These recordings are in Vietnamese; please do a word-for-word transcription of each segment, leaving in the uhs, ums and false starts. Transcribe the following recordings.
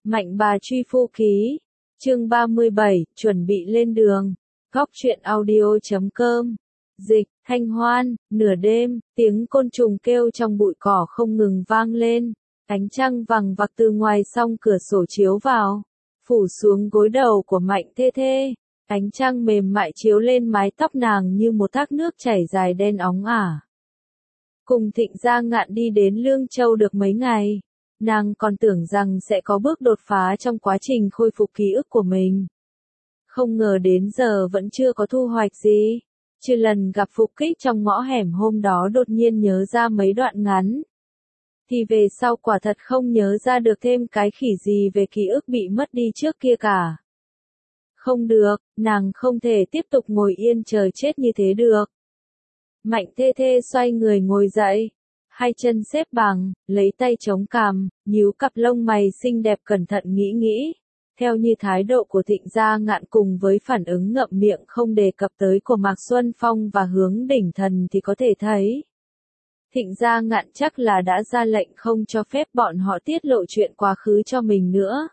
Mạnh bà truy phu ký. Chương ba mươi bảy, chuẩn bị lên đường. Góc truyện audio chấm com. Dịch, Thanh Hoan, nửa đêm, tiếng côn trùng kêu trong bụi cỏ không ngừng vang lên. Ánh trăng vằng vặc từ ngoài song cửa sổ chiếu vào, phủ xuống gối đầu của Mạnh Thê Thê. Ánh trăng mềm mại chiếu lên mái tóc nàng như một thác nước chảy dài đen óng ả. Cùng Thịnh Gia Ngạn đi đến Lương Châu được mấy ngày, nàng còn tưởng rằng sẽ có bước đột phá trong quá trình khôi phục ký ức của mình. Không ngờ đến giờ vẫn chưa có thu hoạch gì. Trừ lần gặp phục kích trong ngõ hẻm hôm đó đột nhiên nhớ ra mấy đoạn ngắn, thì về sau quả thật không nhớ ra được thêm cái khỉ gì về ký ức bị mất đi trước kia cả. Không được, nàng không thể tiếp tục ngồi yên chờ chết như thế được. Mạnh Thê Thê xoay người ngồi dậy, hai chân xếp bằng, lấy tay chống cằm, nhíu cặp lông mày xinh đẹp cẩn thận nghĩ nghĩ. Theo như thái độ của Thịnh Gia Ngạn cùng với phản ứng ngậm miệng không đề cập tới của Mạc Xuân Phong và Hướng Đỉnh Thần thì có thể thấy, Thịnh Gia Ngạn chắc là đã ra lệnh không cho phép bọn họ tiết lộ chuyện quá khứ cho mình nữa.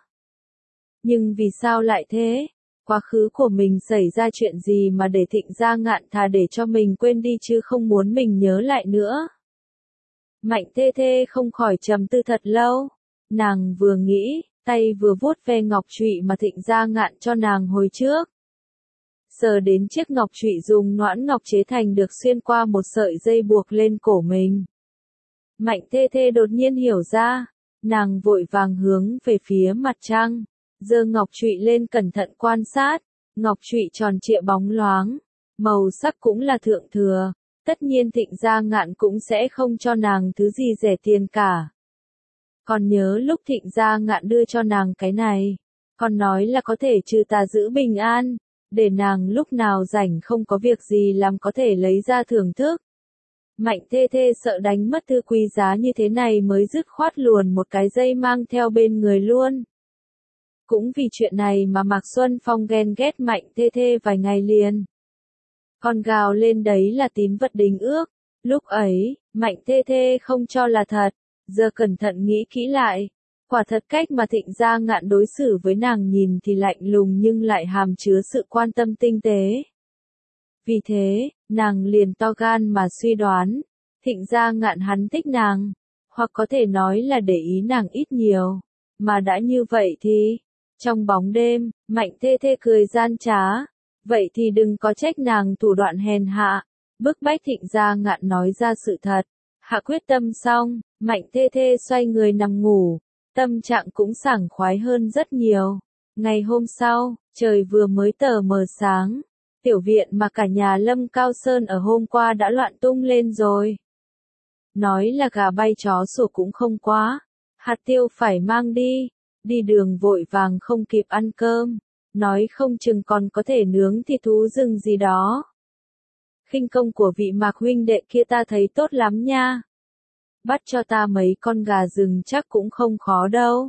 Nhưng vì sao lại thế? Quá khứ của mình xảy ra chuyện gì mà để Thịnh Gia Ngạn thà để cho mình quên đi chứ không muốn mình nhớ lại nữa? Mạnh Thê Thê không khỏi trầm tư thật lâu. Nàng vừa nghĩ, tay vừa vuốt ve ngọc trụy mà Thịnh Gia Ngạn cho nàng hồi trước. Sờ đến chiếc ngọc trụy dùng noãn ngọc chế thành được xuyên qua một sợi dây buộc lên cổ mình. Mạnh Thê Thê đột nhiên hiểu ra, nàng vội vàng hướng về phía mặt trăng, giơ ngọc trụy lên cẩn thận quan sát. Ngọc trụy tròn trịa bóng loáng, màu sắc cũng là thượng thừa. Tất nhiên Thịnh Gia Ngạn cũng sẽ không cho nàng thứ gì rẻ tiền cả. Còn nhớ lúc Thịnh Gia Ngạn đưa cho nàng cái này, còn nói là có thể trừ tà giữ bình an, để nàng lúc nào rảnh không có việc gì làm có thể lấy ra thưởng thức. Mạnh Thê Thê sợ đánh mất thư quý giá như thế này mới dứt khoát luồn một cái dây mang theo bên người luôn. Cũng vì chuyện này mà Mạc Xuân Phong ghen ghét Mạnh Thê Thê vài ngày liền. Còn gào lên đấy là tín vật đính ước. Lúc ấy, Mạnh Thê Thê không cho là thật. Giờ cẩn thận nghĩ kỹ lại, quả thật cách mà Thịnh Gia Ngạn đối xử với nàng nhìn thì lạnh lùng nhưng lại hàm chứa sự quan tâm tinh tế. Vì thế, nàng liền to gan mà suy đoán, Thịnh Gia Ngạn hắn thích nàng, hoặc có thể nói là để ý nàng ít nhiều. Mà đã như vậy thì, trong bóng đêm, Mạnh Thê Thê cười gian trá, vậy thì đừng có trách nàng thủ đoạn hèn hạ, bức bách Thịnh Gia Ngạn nói ra sự thật. Hạ quyết tâm xong, Mạnh Thê Thê xoay người nằm ngủ, tâm trạng cũng sảng khoái hơn rất nhiều. Ngày hôm sau, trời vừa mới tờ mờ sáng, tiểu viện mà cả nhà Lâm Cao Sơn ở hôm qua đã loạn tung lên rồi. Nói là gà bay chó sủa cũng không quá, hạt tiêu phải mang đi, đi đường vội vàng không kịp ăn cơm, nói không chừng còn có thể nướng thịt thú rừng gì đó. Khinh công của vị Mạc huynh đệ kia ta thấy tốt lắm nha. Bắt cho ta mấy con gà rừng chắc cũng không khó đâu.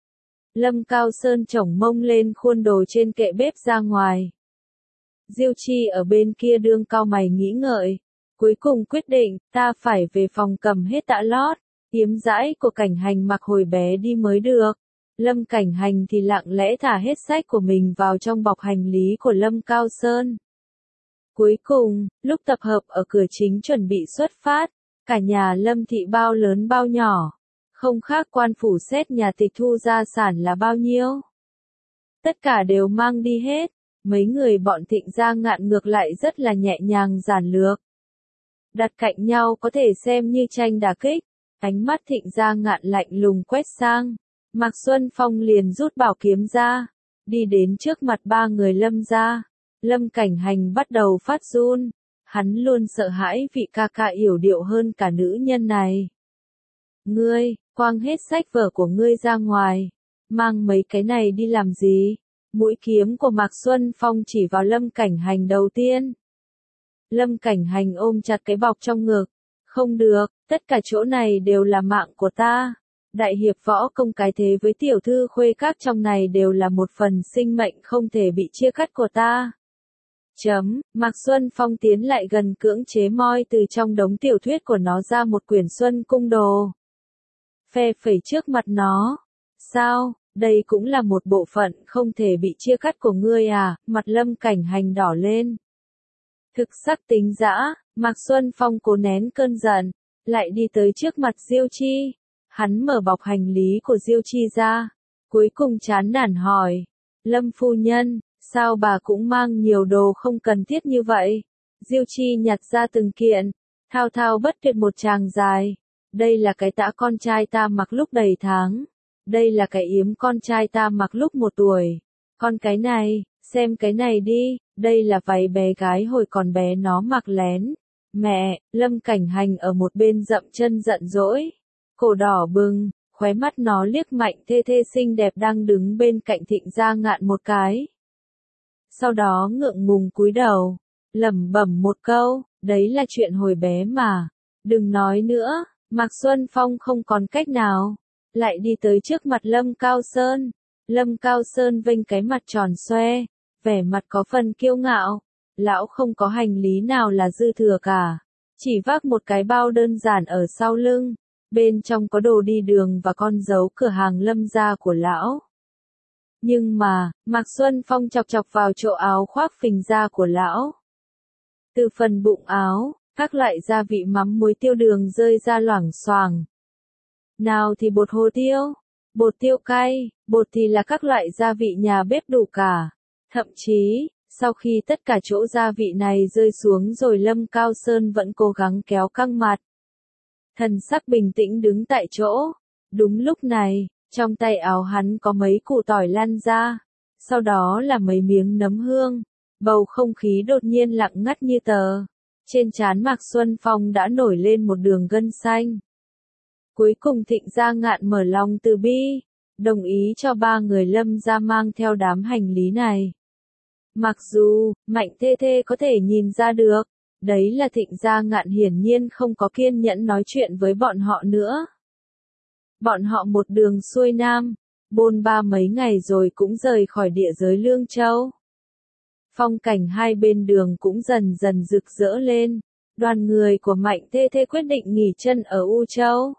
Lâm Cao Sơn chổng mông lên khuôn đồ trên kệ bếp ra ngoài. Diêu Chi ở bên kia đương cao mày nghĩ ngợi. Cuối cùng quyết định, ta phải về phòng cầm hết tã lót, yếm dãi của Cảnh Hành mặc hồi bé đi mới được. Lâm Cảnh Hành thì lặng lẽ thả hết sách của mình vào trong bọc hành lý của Lâm Cao Sơn. Cuối cùng, lúc tập hợp ở cửa chính chuẩn bị xuất phát, cả nhà Lâm thị bao lớn bao nhỏ, không khác quan phủ xét nhà tịch thu gia sản là bao nhiêu. Tất cả đều mang đi hết, mấy người bọn Thịnh Gia Ngạn ngược lại rất là nhẹ nhàng giản lược. Đặt cạnh nhau có thể xem như tranh đả kích, ánh mắt Thịnh Gia Ngạn lạnh lùng quét sang, Mạc Xuân Phong liền rút bảo kiếm ra, đi đến trước mặt ba người Lâm gia. Lâm Cảnh Hành bắt đầu phát run, hắn luôn sợ hãi vị ca ca yểu điệu hơn cả nữ nhân này. Ngươi, quăng hết sách vở của ngươi ra ngoài, mang mấy cái này đi làm gì? Mũi kiếm của Mạc Xuân Phong chỉ vào Lâm Cảnh Hành đầu tiên. Lâm Cảnh Hành ôm chặt cái bọc trong ngực, không được, tất cả chỗ này đều là mạng của ta. Đại hiệp võ công cái thế với tiểu thư khuê các trong này đều là một phần sinh mệnh không thể bị chia cắt của ta. Chấm, Mạc Xuân Phong tiến lại gần cưỡng chế moi từ trong đống tiểu thuyết của nó ra một quyển Xuân Cung Đồ. Phe phẩy trước mặt nó. Sao, đây cũng là một bộ phận không thể bị chia cắt của ngươi à, mặt Lâm Cảnh Hành đỏ lên. Thực sắc tính dã, Mạc Xuân Phong cố nén cơn giận, lại đi tới trước mặt Diêu Chi. Hắn mở bọc hành lý của Diêu Chi ra, cuối cùng chán nản hỏi, Lâm phu nhân, sao bà cũng mang nhiều đồ không cần thiết như vậy? Diêu Chi nhặt ra từng kiện, thao thao bất tuyệt một tràng dài. Đây là cái tã con trai ta mặc lúc đầy tháng. Đây là cái yếm con trai ta mặc lúc một tuổi. Con cái này, xem cái này đi, đây là váy bé gái hồi còn bé nó mặc lén. Mẹ, Lâm Cảnh Hành ở một bên dậm chân giận dỗi, cổ đỏ bừng, khóe mắt nó liếc Mạnh Thê Thê xinh đẹp đang đứng bên cạnh Thịnh Gia Ngạn một cái. Sau đó ngượng ngùng cúi đầu, lẩm bẩm một câu, đấy là chuyện hồi bé mà, đừng nói nữa. Mạc Xuân Phong không còn cách nào, lại đi tới trước mặt Lâm Cao Sơn. Lâm Cao Sơn vênh cái mặt tròn xoe, vẻ mặt có phần kiêu ngạo. Lão không có hành lý nào là dư thừa cả, chỉ vác một cái bao đơn giản ở sau lưng, bên trong có đồ đi đường và con dấu cửa hàng Lâm gia của lão. Nhưng mà, Mạc Xuân Phong chọc chọc vào chỗ áo khoác phình ra của lão. Từ phần bụng áo, các loại gia vị mắm muối tiêu đường rơi ra loảng xoảng. Nào thì bột hồ tiêu, bột tiêu cay, bột thì là các loại gia vị nhà bếp đủ cả. Thậm chí, sau khi tất cả chỗ gia vị này rơi xuống rồi Lâm Cao Sơn vẫn cố gắng kéo căng mặt. Thần sắc bình tĩnh đứng tại chỗ. Đúng lúc này, trong tay áo hắn có mấy củ tỏi lan ra. Sau đó là mấy miếng nấm hương. Bầu không khí đột nhiên lặng ngắt như tờ. Trên trán Mạc Xuân Phong đã nổi lên một đường gân xanh. Cuối cùng Thịnh Gia Ngạn mở lòng từ bi, đồng ý cho ba người Lâm gia mang theo đám hành lý này. Mặc dù, Mạnh Thê Thê có thể nhìn ra được, đấy là Thịnh Gia Ngạn hiển nhiên không có kiên nhẫn nói chuyện với bọn họ nữa. Bọn họ một đường xuôi nam, bôn ba mấy ngày rồi cũng rời khỏi địa giới Lương Châu. Phong cảnh hai bên đường cũng dần dần rực rỡ lên, đoàn người của Mạnh Thê Thê quyết định nghỉ chân ở U Châu.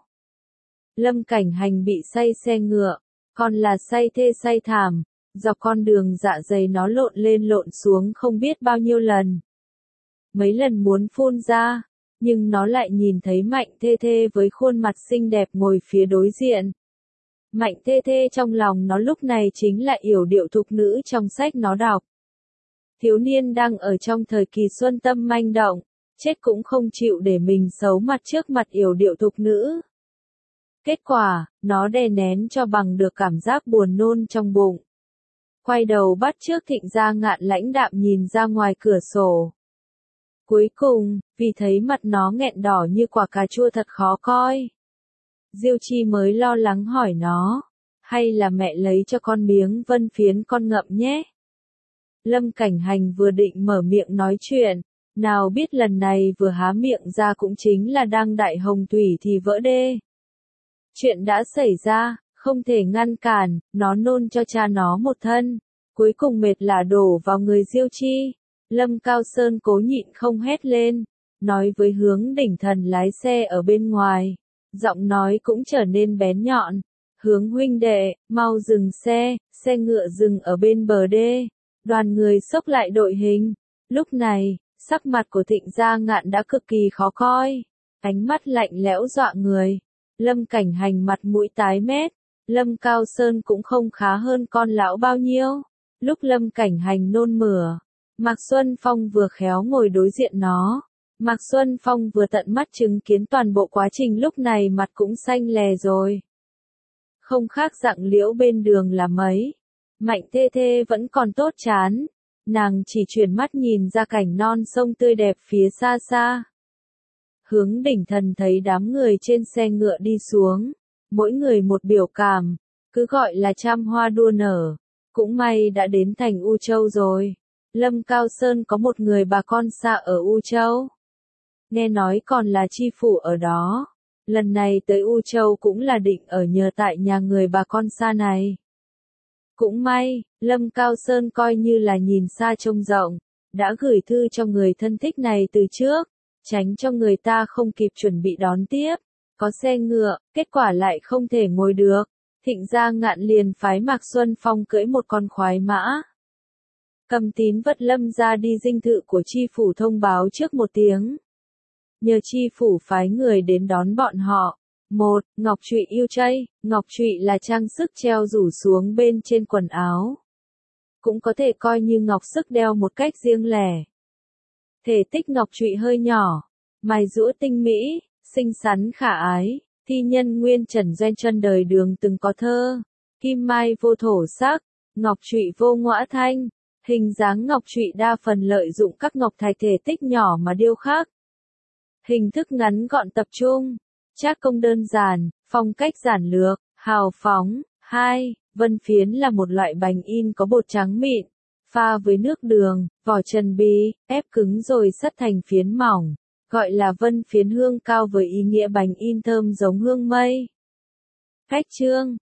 Lâm Cảnh Hành bị say xe ngựa, còn là say thê say thảm, dọc con đường dạ dày nó lộn lên lộn xuống không biết bao nhiêu lần. Mấy lần muốn phun ra, nhưng nó lại nhìn thấy Mạnh Thê Thê với khuôn mặt xinh đẹp ngồi phía đối diện. Mạnh Thê Thê trong lòng nó lúc này chính là yểu điệu thục nữ trong sách nó đọc. Thiếu niên đang ở trong thời kỳ xuân tâm manh động, chết cũng không chịu để mình xấu mặt trước mặt yểu điệu thục nữ. Kết quả, nó đè nén cho bằng được cảm giác buồn nôn trong bụng. Quay đầu bắt trước Thịnh Gia Ngạn lãnh đạm nhìn ra ngoài cửa sổ. Cuối cùng, vì thấy mặt nó nghẹn đỏ như quả cà chua thật khó coi. Diêu Chi mới lo lắng hỏi nó, hay là mẹ lấy cho con miếng vân phiến con ngậm nhé. Lâm Cảnh Hành vừa định mở miệng nói chuyện, nào biết lần này vừa há miệng ra cũng chính là đang đại hồng thủy thì vỡ đê. Chuyện đã xảy ra, không thể ngăn cản, nó nôn cho cha nó một thân, cuối cùng mệt lả đổ vào người Diêu Chi. Lâm Cao Sơn cố nhịn không hét lên, nói với Hướng Đỉnh Thần lái xe ở bên ngoài, giọng nói cũng trở nên bén nhọn, Hướng huynh đệ, mau dừng xe, xe ngựa dừng ở bên bờ đê. Đoàn người xốc lại đội hình. Lúc này, sắc mặt của Thịnh Gia Ngạn đã cực kỳ khó coi, ánh mắt lạnh lẽo dọa người. Lâm Cảnh Hành mặt mũi tái mét, Lâm Cao Sơn cũng không khá hơn con lão bao nhiêu. Lúc Lâm Cảnh Hành nôn mửa, Mạc Xuân Phong vừa khéo ngồi đối diện nó. Mạc Xuân Phong vừa tận mắt chứng kiến toàn bộ quá trình lúc này mặt cũng xanh lè rồi. Không khác dặng liễu bên đường là mấy. Mạnh Thê Thê vẫn còn tốt chán, nàng chỉ chuyển mắt nhìn ra cảnh non sông tươi đẹp phía xa xa. Hướng Đỉnh Thần thấy đám người trên xe ngựa đi xuống, mỗi người một biểu cảm, cứ gọi là trăm hoa đua nở, cũng may đã đến thành U Châu rồi. Lâm Cao Sơn có một người bà con xa ở U Châu, nghe nói còn là chi phủ ở đó, lần này tới U Châu cũng là định ở nhờ tại nhà người bà con xa này. Cũng may, Lâm Cao Sơn coi như là nhìn xa trông rộng, đã gửi thư cho người thân thích này từ trước, tránh cho người ta không kịp chuẩn bị đón tiếp, có xe ngựa, kết quả lại không thể ngồi được. Thịnh Gia Ngạn liền phái Mạc Xuân Phong cưỡi một con khoái mã. Cầm tín vật Lâm ra đi dinh thự của chi phủ thông báo trước một tiếng. Nhờ chi phủ phái người đến đón bọn họ. một. Ngọc trụy yêu chay. Ngọc trụy là trang sức treo rủ xuống bên trên quần áo. Cũng có thể coi như ngọc sức đeo một cách riêng lẻ. Thể tích ngọc trụy hơi nhỏ, mài rũa tinh mỹ, xinh xắn khả ái. Thi nhân nguyên Trần Doanh Chân đời Đường từng có thơ: kim mai vô thổ sắc, ngọc trụy vô ngõa thanh. Hình dáng ngọc trụy đa phần lợi dụng các ngọc thạch thể tích nhỏ mà điêu khắc. Hình thức ngắn gọn tập trung, trác công đơn giản, phong cách giản lược, hào phóng. hai. Vân phiến là một loại bánh in có bột trắng mịn, pha với nước đường, vỏ trần bì, ép cứng rồi sắt thành phiến mỏng, gọi là vân phiến hương cao với ý nghĩa bánh in thơm giống hương mây. Cách trương,